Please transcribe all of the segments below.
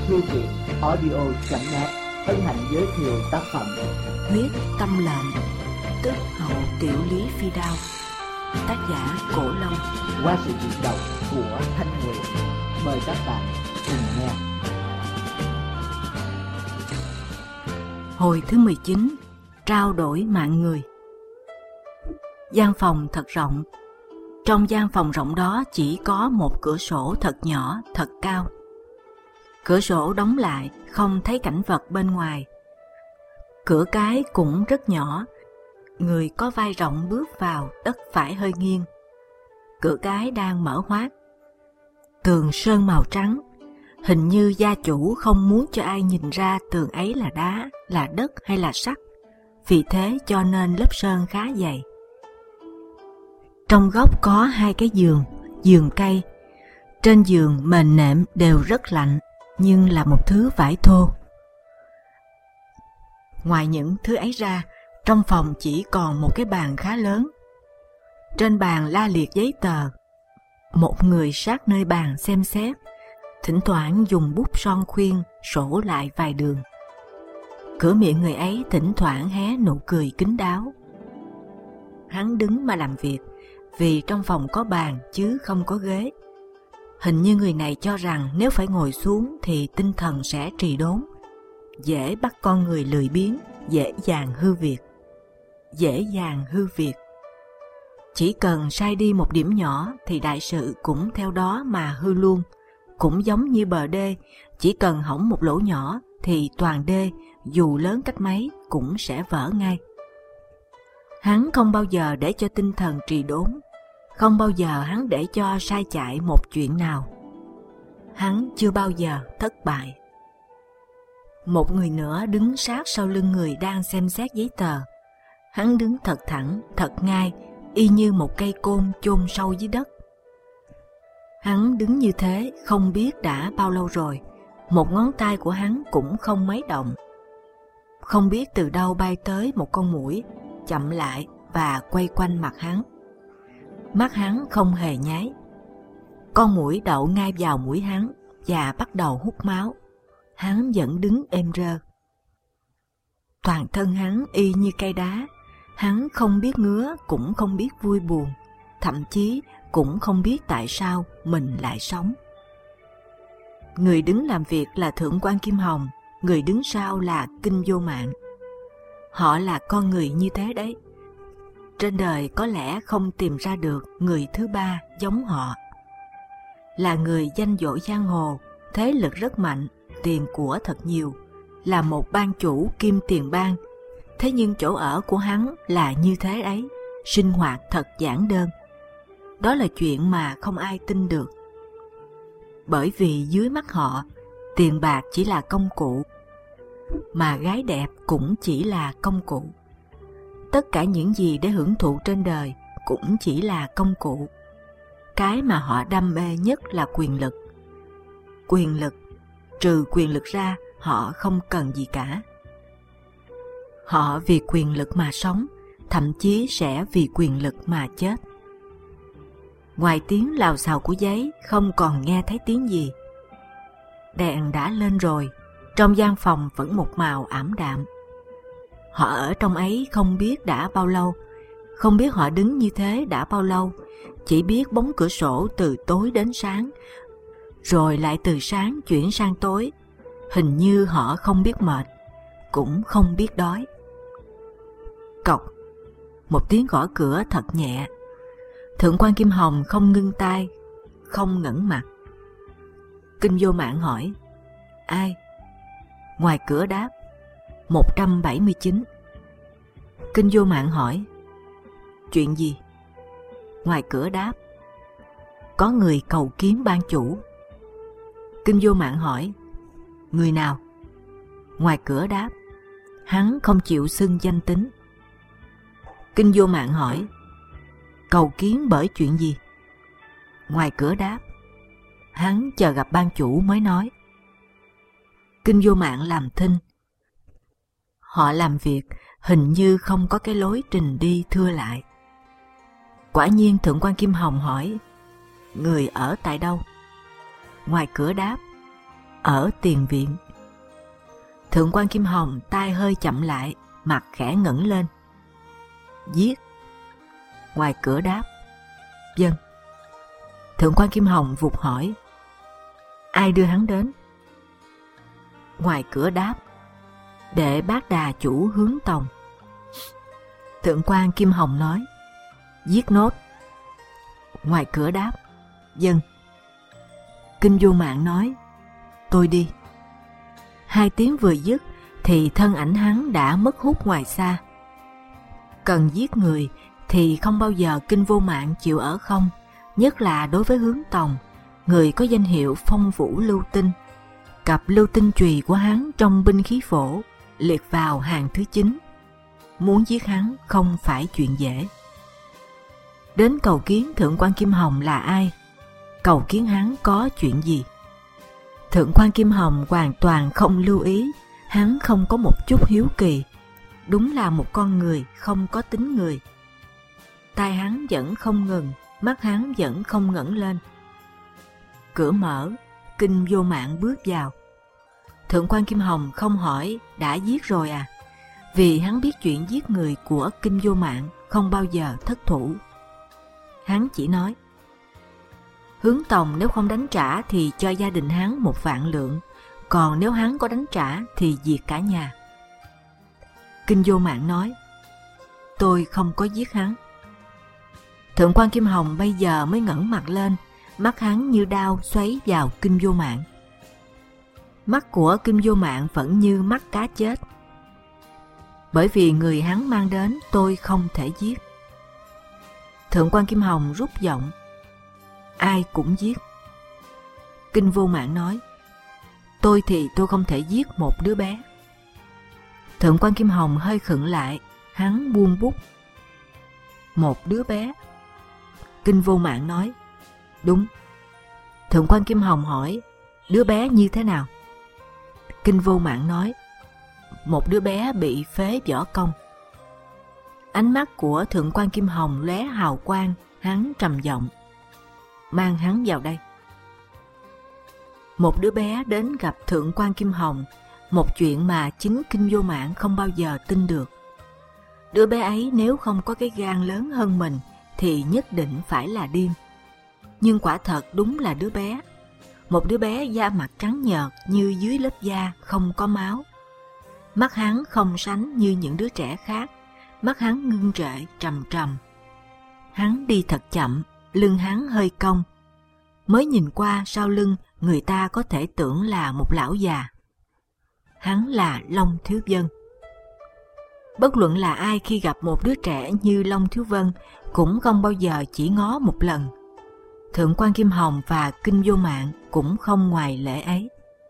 Thư viện audio.net hân hạnh giới thiệu tác phẩm Huyết Tâm Lệnh, tức Hậu Tiểu Lý Phi Đao, tác giả Cổ Long, qua sự diễn đọc của Thanh Nguyệt. Mời các bạn cùng nghe. Hồi thứ 19, trao đổi mạng người. Gian phòng thật rộng. Trong gian phòng rộng đó chỉ có một cửa sổ thật nhỏ, thật cao. Cửa sổ đóng lại, không thấy cảnh vật bên ngoài. Cửa cái cũng rất nhỏ, người có vai rộng bước vào đất phải hơi nghiêng. Cửa cái đang mở hoác. Tường sơn màu trắng, hình như gia chủ không muốn cho ai nhìn ra tường ấy là đá, là đất hay là sắt, vì thế cho nên lớp sơn khá dày. Trong góc có hai cái giường cây. Trên giường mền nệm đều rất lạnh, nhưng là một thứ vải thô. Ngoài những thứ ấy ra, trong phòng chỉ còn một cái bàn khá lớn. Trên bàn la liệt giấy tờ. Một người sát nơi bàn xem xét, thỉnh thoảng dùng bút son khuyên sổ lại vài đường. Cửa miệng người ấy thỉnh thoảng hé nụ cười kín đáo. Hắn đứng mà làm việc, vì trong phòng có bàn chứ không có ghế. Hình như người này cho rằng nếu phải ngồi xuống thì tinh thần sẽ trì đốn, dễ bắt con người lười biếng, dễ dàng hư việc. Chỉ cần sai đi một điểm nhỏ thì đại sự cũng theo đó mà hư luôn. Cũng giống như bờ đê, chỉ cần hỏng một lỗ nhỏ thì toàn đê, dù lớn cách mấy, cũng sẽ vỡ ngay. Hắn không bao giờ để cho tinh thần trì đốn, không bao giờ hắn để cho sai chạy một chuyện nào. Hắn chưa bao giờ thất bại. Một người nữa đứng sát sau lưng người đang xem xét giấy tờ. Hắn đứng thật thẳng, thật ngay, y như một cây côn chôn sâu dưới đất. Hắn đứng như thế không biết đã bao lâu rồi, một ngón tay của hắn cũng không mấy động. Không biết từ đâu bay tới một con muỗi, chậm lại và quay quanh mặt hắn. Mắt hắn không hề nháy. Con muỗi đậu ngay vào mũi hắn và bắt đầu hút máu. Hắn vẫn đứng êm rơ. Toàn thân hắn y như cây đá. Hắn không biết ngứa, cũng không biết vui buồn, thậm chí cũng không biết tại sao mình lại sống. Người đứng làm việc là Thượng quan Kim Hồng, người đứng sau là Kinh Vô Mạng. Họ là con người như thế đấy. Trên đời có lẽ không tìm ra được người thứ ba giống họ. Là người danh dội giang hồ, thế lực rất mạnh, tiền của thật nhiều, là một ban chủ kim tiền bang. Thế nhưng chỗ ở của hắn là như thế ấy, sinh hoạt thật giản đơn. Đó là chuyện mà không ai tin được. Bởi vì dưới mắt họ, tiền bạc chỉ là công cụ, mà gái đẹp cũng chỉ là công cụ. Tất cả những gì để hưởng thụ trên đời cũng chỉ là công cụ. Cái mà họ đam mê nhất là quyền lực. Quyền lực, trừ quyền lực ra, họ không cần gì cả. Họ vì quyền lực mà sống, thậm chí sẽ vì quyền lực mà chết. Ngoài tiếng lào xào của giấy, không còn nghe thấy tiếng gì. Đèn đã lên rồi, trong gian phòng vẫn một màu ảm đạm. Họ ở trong ấy không biết đã bao lâu, không biết họ đứng như thế đã bao lâu, chỉ biết bóng cửa sổ từ tối đến sáng, rồi lại từ sáng chuyển sang tối. Hình như họ không biết mệt, cũng không biết đói. Cộc, một tiếng gõ cửa thật nhẹ. Thượng quan Kim Hồng không ngưng tay, không ngẩng mặt. Kinh Vô Mạng hỏi, ai? Ngoài cửa đáp, 179. Kinh Vô Mạng hỏi, chuyện gì? Ngoài cửa đáp, có người cầu kiến ban chủ. Kinh Vô Mạng hỏi, người nào? Ngoài cửa đáp, hắn không chịu xưng danh tính. Kinh Vô Mạng hỏi, cầu kiến bởi chuyện gì? Ngoài cửa đáp, hắn chờ gặp ban chủ mới nói. Kinh Vô Mạng làm thinh. Họ làm việc hình như không có cái lối trình đi thưa lại. Quả nhiên Thượng quan Kim Hồng hỏi, người ở tại đâu? Ngoài cửa đáp, ở tiền viện. Thượng quan Kim Hồng tay hơi chậm lại, mặt khẽ ngẩng lên. Giết. Ngoài cửa đáp. Vâng. Thượng quan Kim Hồng vụt hỏi. Ai đưa hắn đến? Ngoài cửa đáp. Đệ Bát Đà chủ Hướng Tòng. Thượng quan Kim Hồng nói. Giết nốt. Ngoài cửa đáp. Vâng. Kinh Vô Mạng nói. Tôi đi. 2 tiếng vừa dứt thì thân ảnh hắn đã mất hút ngoài xa. Cần giết người thì không bao giờ Kinh Vô Mạng chịu ở không, nhất là đối với Hướng Tòng, người có danh hiệu Phong Vũ Lưu Tinh. Cặp lưu tinh chùy của hắn trong binh khí phổ liệt vào hàng thứ 9. Muốn giết hắn không phải chuyện dễ. Đến cầu kiến Thượng quan Kim Hồng là ai? Cầu kiến hắn có chuyện gì? Thượng quan Kim Hồng hoàn toàn không lưu ý, hắn không có một chút hiếu kỳ. Đúng là một con người không có tính người. Tai hắn vẫn không ngừng, mắt hắn vẫn không ngẩng lên. Cửa mở, Kinh Vô Mạng bước vào. Thượng quan Kim Hồng không hỏi đã giết rồi à, vì hắn biết chuyện giết người của Kinh Vô Mạng không bao giờ thất thủ. Hắn chỉ nói. Hướng Tòng nếu không đánh trả thì cho gia đình hắn 1 vạn lượng, còn nếu hắn có đánh trả thì diệt cả nhà. Kinh Vô Mạng nói. Tôi không có giết hắn. Thượng quan Kim Hồng bây giờ mới ngẩng mặt lên, mắt hắn như đao xoáy vào Kinh Vô Mạng. Mắt của Kinh Vô Mạng vẫn như mắt cá chết. Bởi vì người hắn mang đến tôi không thể giết. Thượng quan Kim Hồng rút giọng. Ai cũng giết. Kinh Vô Mạng nói. Tôi thì tôi không thể giết một đứa bé. Thượng quan Kim Hồng hơi khựng lại, hắn buông bút. Một đứa bé. Kinh Vô Mạng nói. Đúng. Thượng quan Kim Hồng hỏi. Đứa bé như thế nào? Kinh Vô Mạng nói. Một đứa bé bị phế võ công. Ánh mắt của Thượng quan Kim Hồng lóe hào quang, hắn trầm giọng. Mang hắn vào đây. Một đứa bé đến gặp Thượng quan Kim Hồng, một chuyện mà chính Kinh Vô Mạng không bao giờ tin được. Đứa bé ấy nếu không có cái gan lớn hơn mình thì nhất định phải là điên. Nhưng quả thật đúng là đứa bé. Một đứa bé da mặt trắng nhợt như dưới lớp da không có máu. Mắt hắn không sánh như những đứa trẻ khác, mắt hắn ngưng trệ trầm trầm. Hắn đi thật chậm, lưng hắn hơi cong. Mới nhìn qua sau lưng người ta có thể tưởng là một lão già. Hắn là Long Thiếu Vân. Bất luận là ai khi gặp một đứa trẻ như Long Thiếu Vân cũng không bao giờ chỉ ngó một lần. Thượng quan Kim Hồng và Kinh Vô Mạng cũng không ngoài lệ ấy.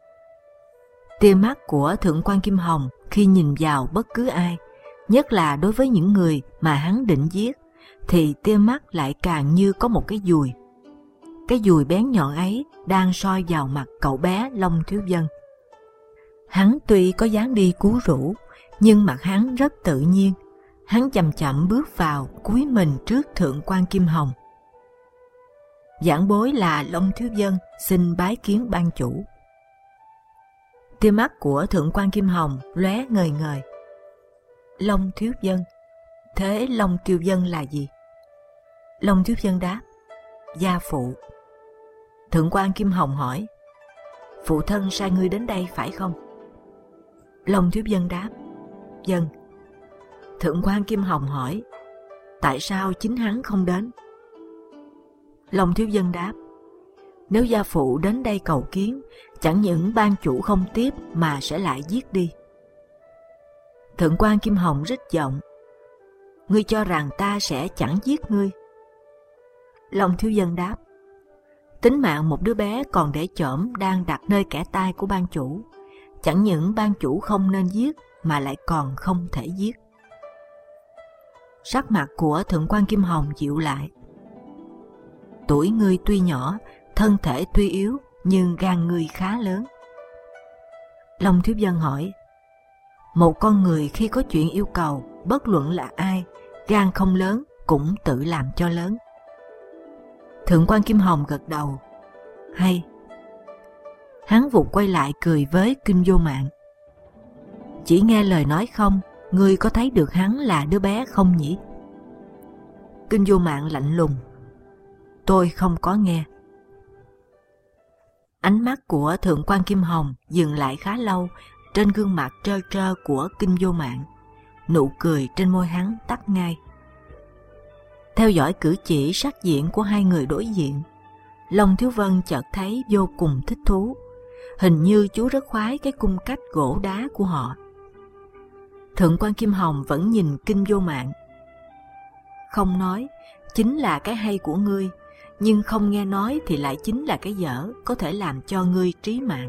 Tia mắt của Thượng quan Kim Hồng khi nhìn vào bất cứ ai, nhất là đối với những người mà hắn định giết, thì tia mắt lại càng như có một cái dùi. Cái dùi bén nhọn ấy đang soi vào mặt cậu bé Long Thiếu Vân. Hắn tuy có dáng đi cú rũ, nhưng mặt hắn rất tự nhiên. Hắn chậm chậm bước vào, cúi mình trước Thượng quan Kim Hồng. Giảng bối là Long Thiếu Vân, xin bái kiến ban chủ. Tia mắt của Thượng quan Kim Hồng lóe ngời ngời. Long Thiếu Vân, thế Long Tiêu Vân là gì? Long Thiếu Vân đáp, gia phụ. Thượng quan Kim Hồng hỏi, phụ thân sai ngươi đến đây phải không? Long Thiếu Vân đáp, vâng. Thượng quan Kim Hồng hỏi, tại sao chính hắn không đến? Long Thiếu Vân đáp, nếu gia phụ đến đây cầu kiến, chẳng những ban chủ không tiếp mà sẽ lại giết đi. Thượng quan Kim Hồng rít giọng, ngươi cho rằng ta sẽ chẳng giết ngươi? Long Thiếu Vân đáp, tính mạng một đứa bé còn để chỏm đang đặt nơi kẻ tai của ban chủ, chẳng những ban chủ không nên giết mà lại còn không thể giết. Sắc mặt của Thượng quan Kim Hồng dịu lại. Tuổi ngươi tuy nhỏ, thân thể tuy yếu, nhưng gan ngươi khá lớn. Long Thiếu Vân hỏi, một con người khi có chuyện yêu cầu, bất luận là ai, gan không lớn cũng tự làm cho lớn. Thượng quan Kim Hồng gật đầu, hay. Hắn vụt quay lại cười với Kinh Vô Mạng. Chỉ nghe lời nói không, ngươi có thấy được hắn là đứa bé không nhỉ? Kinh Vô Mạng lạnh lùng. Tôi không có nghe. Ánh mắt của Thượng quan Kim Hồng dừng lại khá lâu trên gương mặt trơ trơ của Kinh Vô Mạng. Nụ cười trên môi hắn tắt ngay. Theo dõi cử chỉ sắc diện của hai người đối diện, Long Thiếu Vân chợt thấy vô cùng thích thú. Hình như chú rất khoái cái cung cách gỗ đá của họ. Thượng quan Kim Hồng vẫn nhìn Kinh Vô Mạng. Không nói chính là cái hay của ngươi, nhưng không nghe nói thì lại chính là cái dở, có thể làm cho ngươi trí mạng.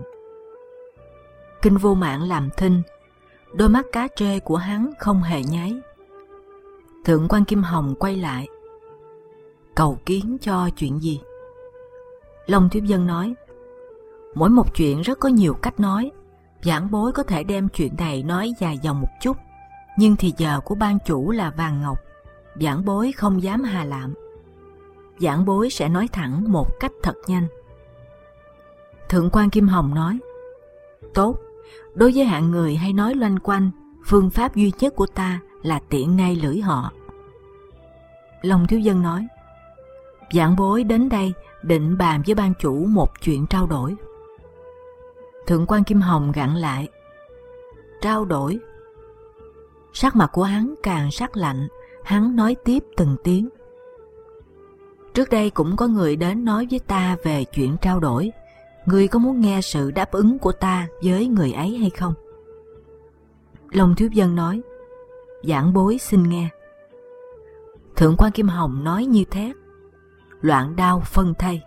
Kinh Vô Mạng làm thinh, đôi mắt cá trê của hắn không hề nháy. Thượng quan Kim Hồng quay lại. Cầu kiến cho chuyện gì? Long Thiếu Vân nói. Mỗi một chuyện rất có nhiều cách nói. Vãn bối có thể đem chuyện này nói dài dòng một chút, nhưng thì giờ của ban chủ là vàng ngọc, vãn bối không dám hà lạm. Vãn bối sẽ nói thẳng một cách thật nhanh. Thượng quan Kim Hồng nói. Tốt, đối với hạng người hay nói loanh quanh, phương pháp duy nhất của ta là tiện ngay lưỡi họ. Long Thiếu Vân nói. Vãn bối đến đây định bàn với ban chủ một chuyện trao đổi. Thượng quan Kim Hồng gặn lại. Trao đổi? Sắc mặt của hắn càng sắc lạnh, hắn nói tiếp từng tiếng. Trước đây cũng có người đến nói với ta về chuyện trao đổi. Ngươi có muốn nghe sự đáp ứng của ta với người ấy hay không? Long Thiếu Vân nói. Vãn bối xin nghe. Thượng quan Kim Hồng nói như thét. Loạn đao phân thây.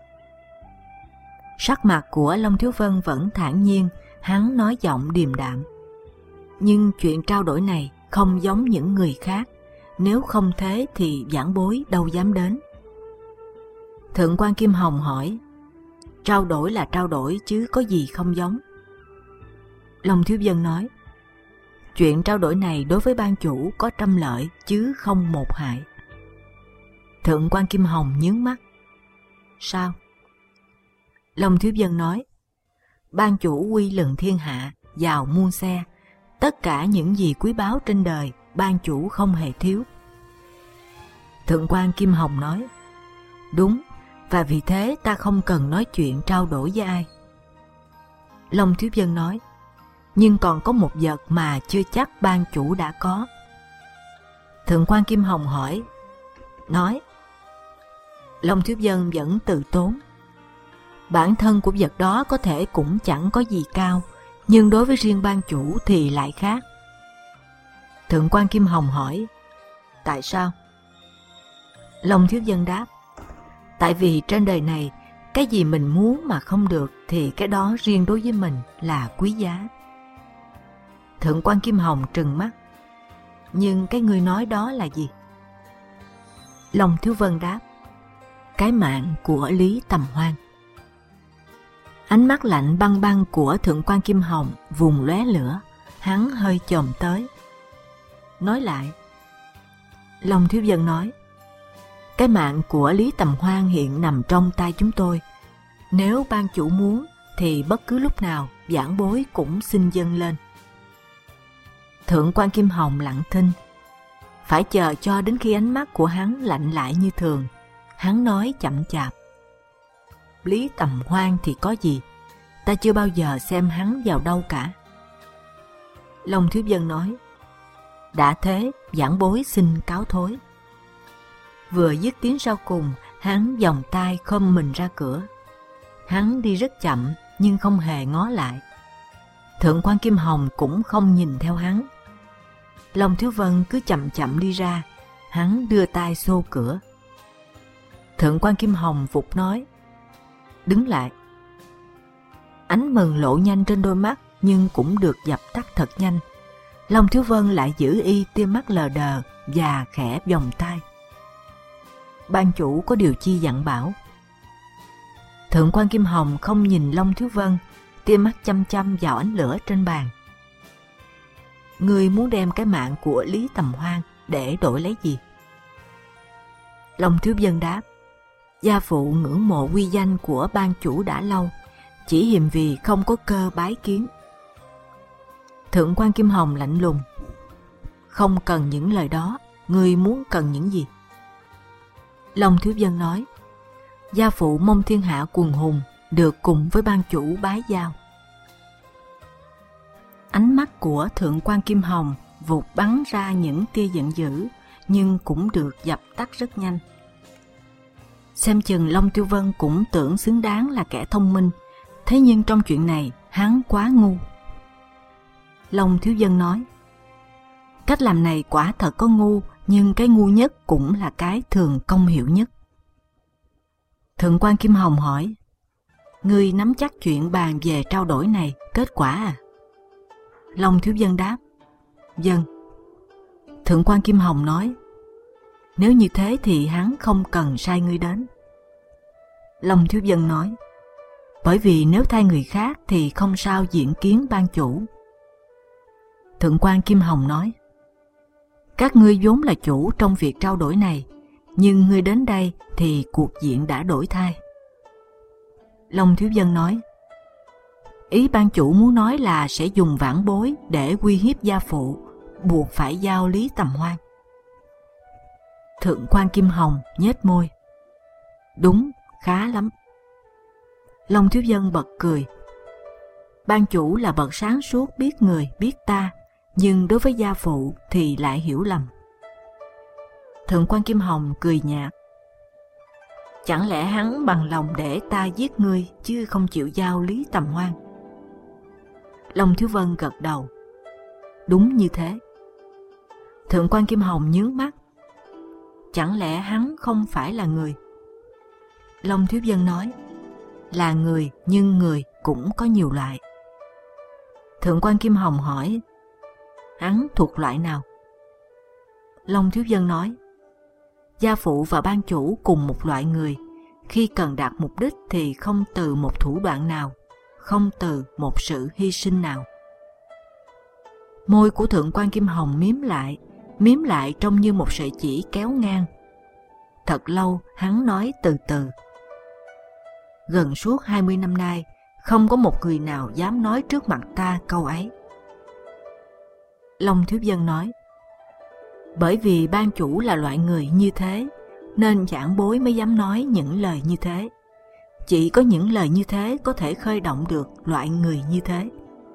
Sắc mặt của Long Thiếu Vân vẫn thản nhiên, hắn nói giọng điềm đạm. Nhưng chuyện trao đổi này không giống những người khác, nếu không thế thì vãn bối đâu dám đến. Thượng quan Kim Hồng hỏi. Trao đổi là trao đổi chứ có gì không giống? Long Thiếu Vân nói. Chuyện trao đổi này đối với ban chủ có trăm lợi chứ không một hại. Thượng quan Kim Hồng nhướng mắt. Sao? Long Thiếu Vân nói. Ban chủ uy lừng thiên hạ, giàu muôn xe, tất cả những gì quý báu trên đời ban chủ không hề thiếu. Thượng quan Kim Hồng nói. Đúng, và vì thế ta không cần nói chuyện trao đổi với ai. Long Thiếu Vân nói. Nhưng còn có một vật mà chưa chắc ban chủ đã có. Thượng quan Kim Hồng hỏi. Nói. Long Thiếu Vân vẫn từ tốn. Bản thân của vật đó có thể cũng chẳng có gì cao, nhưng đối với riêng ban chủ thì lại khác. Thượng quan Kim Hồng hỏi. Tại sao? Long Thiếu Vân đáp. Tại vì trên đời này, cái gì mình muốn mà không được thì cái đó riêng đối với mình là quý giá. Thượng quan Kim Hồng trừng mắt. Nhưng cái ngươi nói đó là gì? Long Thiếu Vân đáp. Cái mạng của Lý Tầm Hoan. Ánh mắt lạnh băng băng của Thượng quan Kim Hồng vùng lóe lửa, hắn hơi chồm tới. Nói lại. Long Thiếu Vân nói. Cái mạng của Lý Tầm Hoan hiện nằm trong tay chúng tôi. Nếu ban chủ muốn thì bất cứ lúc nào vãn bối cũng xin dâng lên. Thượng quan Kim Hồng lặng thinh. Phải chờ cho đến khi ánh mắt của hắn lạnh lại như thường, hắn nói chậm chạp. Lý Tầm Hoan thì có gì? Ta chưa bao giờ xem hắn vào đâu cả. Long Thiếu Vân nói. Đã thế, vãn bối xin cáo thối. Vừa dứt tiếng sau cùng, hắn vòng tay khom mình ra cửa. Hắn đi rất chậm nhưng không hề ngó lại. Thượng quan Kim Hồng cũng không nhìn theo hắn. Long Thiếu Vân cứ chậm chậm đi ra, hắn đưa tay xô cửa. Thượng quan Kim Hồng vụt nói. Đứng lại. Ánh mừng lộ nhanh trên đôi mắt nhưng cũng được dập tắt thật nhanh. Long Thiếu Vân lại giữ y tia mắt lờ đờ và khẽ vòng tay. Ban chủ có điều chi dặn bảo? Thượng quan Kim Hồng không nhìn Long Thiếu Vân, tia mắt chăm chăm vào ánh lửa trên bàn. Ngươi muốn đem cái mạng của Lý Tầm Hoan để đổi lấy gì? Long Thiếu Vân đáp. Gia phụ ngưỡng mộ uy danh của ban chủ đã lâu, chỉ hiềm vì không có cơ bái kiến. Thượng quan Kim Hồng lạnh lùng: không cần những lời đó, ngươi muốn cần những gì? Long Thiếu Vân nói: gia phụ mong thiên hạ quần hùng được cùng với ban chủ bái giao. Ánh mắt của Thượng quan Kim Hồng vụt bắn ra những tia giận dữ, nhưng cũng được dập tắt rất nhanh. Xem chừng Long Tiêu Vân cũng tưởng xứng đáng là kẻ thông minh, thế nhưng trong chuyện này hắn quá ngu. Long Thiếu Vân nói: cách làm này quả thật có ngu, nhưng cái ngu nhất cũng là cái thường công hiệu nhất. Thượng quan Kim Hồng hỏi: ngươi nắm chắc chuyện bàn về trao đổi này kết quả à? Long Thiếu Vân đáp: vâng. Thượng quan Kim Hồng nói: nếu như thế thì hắn không cần sai ngươi đến. Long Thiếu Vân nói: bởi vì nếu thay người khác thì không sao diện kiến ban chủ. Thượng quan Kim Hồng nói: các ngươi vốn là chủ trong việc trao đổi này, nhưng ngươi đến đây thì cuộc diện đã đổi thay. Long Thiếu Vân nói: ý ban chủ muốn nói là sẽ dùng vãn bối để uy hiếp gia phụ, buộc phải giao Lý Tầm Hoan. Thượng quan Kim Hồng nhếch môi: đúng, khá lắm. Long Thiếu Vân bật cười: ban chủ là bậc sáng suốt, biết người biết ta, nhưng đối với gia phụ thì lại hiểu lầm. Thượng quan Kim Hồng cười nhạt: chẳng lẽ hắn bằng lòng để ta giết ngươi chứ không chịu giao Lý Tầm Hoan? Long Thiếu Vân gật đầu: đúng như thế. Thượng quan Kim Hồng nhướng mắt: chẳng lẽ hắn không phải là người? Long Thiếu Vân nói: là người, nhưng người cũng có nhiều loại. Thượng quan Kim Hồng hỏi: hắn thuộc loại nào? Long Thiếu Vân nói: gia phụ và ban chủ cùng một loại người, khi cần đạt mục đích thì không từ một thủ đoạn nào, không từ một sự hy sinh nào. Môi của Thượng quan Kim Hồng miếm lại trông như một sợi chỉ kéo ngang. Thật lâu hắn nói từ từ: gần suốt 20 năm nay, không có một người nào dám nói trước mặt ta câu ấy. Long Thiếu Vân nói: bởi vì ban chủ là loại người như thế, nên giảng bối mới dám nói những lời như thế. Chỉ có những lời như thế có thể khơi động được loại người như thế.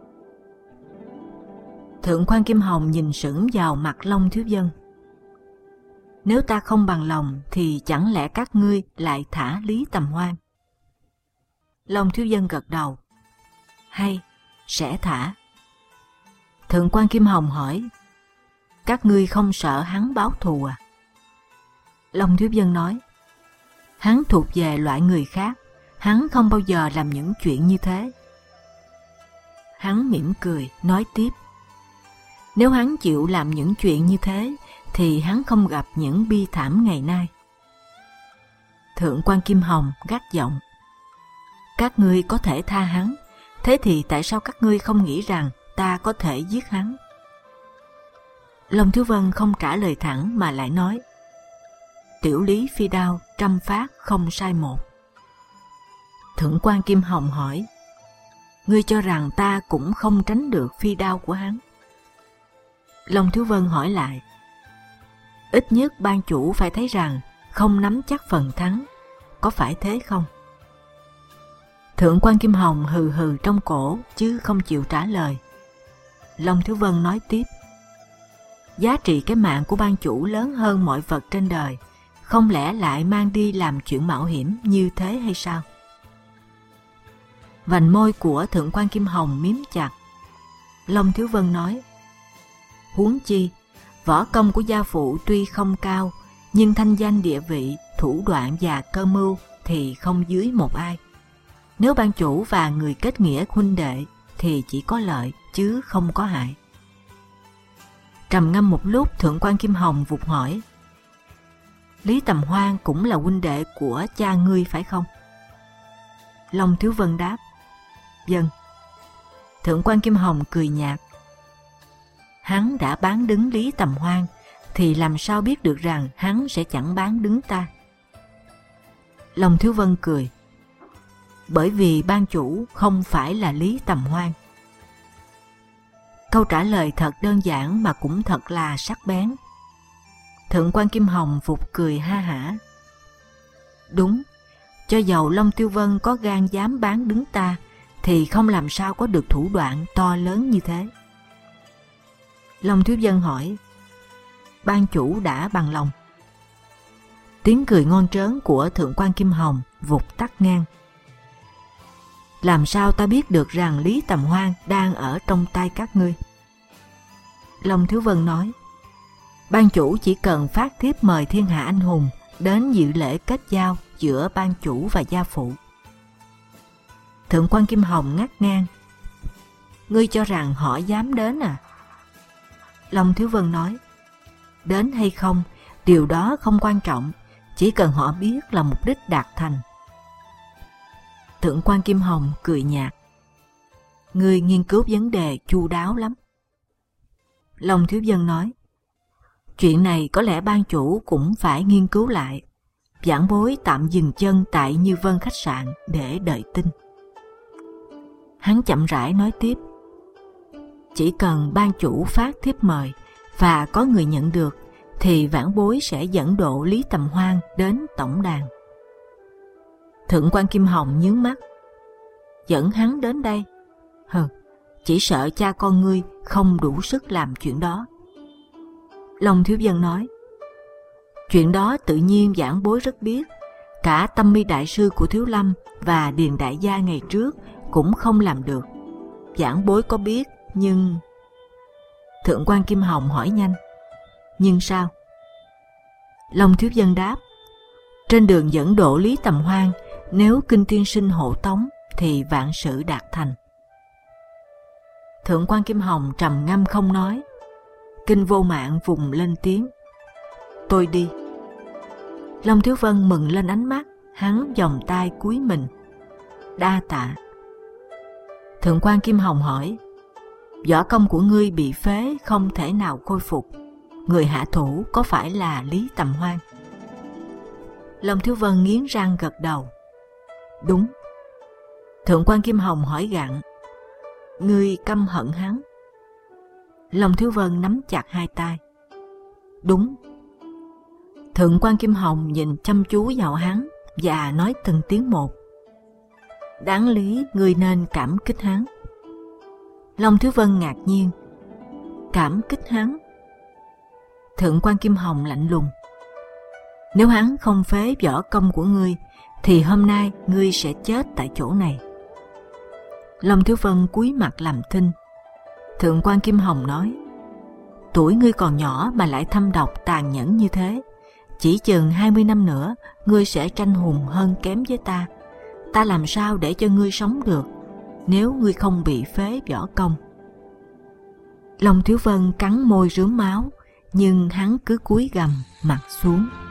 Thượng quan Kim Hồng nhìn sững vào mặt Long Thiếu Vân: nếu ta không bằng lòng thì chẳng lẽ các ngươi lại thả Lý Tầm Hoan? Long Thiếu Vân gật đầu: hay, sẽ thả. Thượng quan Kim Hồng hỏi: các ngươi không sợ hắn báo thù à? Long Thiếu Vân nói: hắn thuộc về loại người khác, hắn không bao giờ làm những chuyện như thế. Hắn mỉm cười nói tiếp: nếu hắn chịu làm những chuyện như thế thì hắn không gặp những bi thảm ngày nay. Thượng quan Kim Hồng gắt giọng: các ngươi có thể tha hắn, thế thì tại sao các ngươi không nghĩ rằng ta có thể giết hắn? Long Thiếu Vân không trả lời thẳng mà lại nói: tiểu lý phi đao, trăm phát không sai một. Thượng quan Kim Hồng hỏi: ngươi cho rằng ta cũng không tránh được phi đao của hắn? Long Thiếu Vân hỏi lại: ít nhất ban chủ phải thấy rằng không nắm chắc phần thắng, có phải thế không? Thượng quan Kim Hồng hừ hừ trong cổ chứ không chịu trả lời. Long Thiếu Vân nói tiếp: giá trị cái mạng của ban chủ lớn hơn mọi vật trên đời, không lẽ lại mang đi làm chuyện mạo hiểm như thế hay sao? Vành môi của Thượng quan Kim Hồng miếm chặt. Long Thiếu Vân nói: huống chi, võ công của gia phụ tuy không cao, nhưng thanh danh địa vị, thủ đoạn và cơ mưu thì không dưới một ai. Nếu ban chủ và người kết nghĩa huynh đệ thì chỉ có lợi chứ không có hại. Trầm ngâm một lúc, Thượng quan Kim Hồng vụt hỏi: Lý Tầm Hoan cũng là huynh đệ của cha ngươi phải không? Long Thiếu Vân đáp: vâng. Thượng quan Kim Hồng cười nhạt: hắn đã bán đứng Lý Tầm Hoan thì làm sao biết được rằng hắn sẽ chẳng bán đứng ta? Long Thiếu Vân cười: bởi vì ban chủ không phải là Lý Tầm Hoan. Câu trả lời thật đơn giản mà cũng thật là sắc bén. Thượng quan Kim Hồng vụt cười ha hả. Đúng, cho dầu Long Tiêu Vân có gan dám bán đứng ta, thì không làm sao có được thủ đoạn to lớn như thế. Long Thiếu Vân hỏi, ban chủ đã bằng lòng? Tiếng cười ngon trớn của Thượng quan Kim Hồng vụt tắt ngang. Làm sao ta biết được rằng Lý Tầm Hoan đang ở trong tay các ngươi? Long Thiếu Vân nói, ban chủ chỉ cần phát thiếp mời thiên hạ anh hùng đến dự lễ kết giao giữa ban chủ và gia phụ. Thượng quan Kim Hồng ngắt ngang, ngươi cho rằng họ dám đến à? Long Thiếu Vân nói, đến hay không, điều đó không quan trọng, chỉ cần họ biết là mục đích đạt thành. Thượng quan Kim Hồng cười nhạt, ngươi nghiên cứu vấn đề chu đáo lắm. Long Thiếu Vân nói, chuyện này có lẽ ban chủ cũng phải nghiên cứu lại. Vãn bối tạm dừng chân tại Như Vân khách sạn để đợi tin. Hắn chậm rãi nói tiếp, chỉ cần ban chủ phát thiếp mời và có người nhận được, thì vãn bối sẽ dẫn độ Lý Tầm Hoan đến tổng đàn. Thượng quan Kim Hồng nhướng mắt, dẫn hắn đến đây? Hừ, chỉ sợ cha con ngươi không đủ sức làm chuyện đó. Long Thiếu Vân nói, chuyện đó tự nhiên vãn bối rất biết. Cả Tâm Mi đại sư của Thiếu Lâm và Điền đại gia ngày trước cũng không làm được. Vãn bối có biết, nhưng... Thượng quan Kim Hồng hỏi nhanh, nhưng sao? Long Thiếu Vân đáp, trên đường dẫn độ Lý Tầm Hoan, nếu Kinh tiên sinh hộ tống thì vạn sự đạt thành. Thượng quan Kim Hồng trầm ngâm không nói. Kinh Vô Mạng vùng lên tiếng, tôi đi. Long Thiếu Vân mừng lên ánh mắt, hắn vòng tay cúi mình, đa tạ. Thượng quan Kim Hồng hỏi, võ công của ngươi bị phế không thể nào khôi phục, người hạ thủ có phải là Lý Tầm Hoan? Long Thiếu Vân nghiến răng gật đầu, đúng. Thượng quan Kim Hồng hỏi gặng, ngươi căm hận hắn? Long Thiếu Vân nắm chặt hai tay, đúng. Thượng quan Kim Hồng nhìn chăm chú vào hắn và nói từng tiếng một, đáng lý ngươi nên cảm kích hắn. Long Thiếu Vân ngạc nhiên, cảm kích hắn? Thượng quan Kim Hồng lạnh lùng, nếu hắn không phế võ công của ngươi, thì hôm nay ngươi sẽ chết tại chỗ này. Long Thiếu Vân cúi mặt làm thinh. Thượng quan Kim Hồng nói, tuổi ngươi còn nhỏ mà lại thâm độc tàn nhẫn như thế, chỉ chừng 20 năm nữa ngươi sẽ tranh hùng hơn kém với ta. Ta làm sao để cho ngươi sống được nếu ngươi không bị phế võ công? Long Thiếu Vân cắn môi rướm máu, nhưng hắn cứ cúi gằm mặt xuống.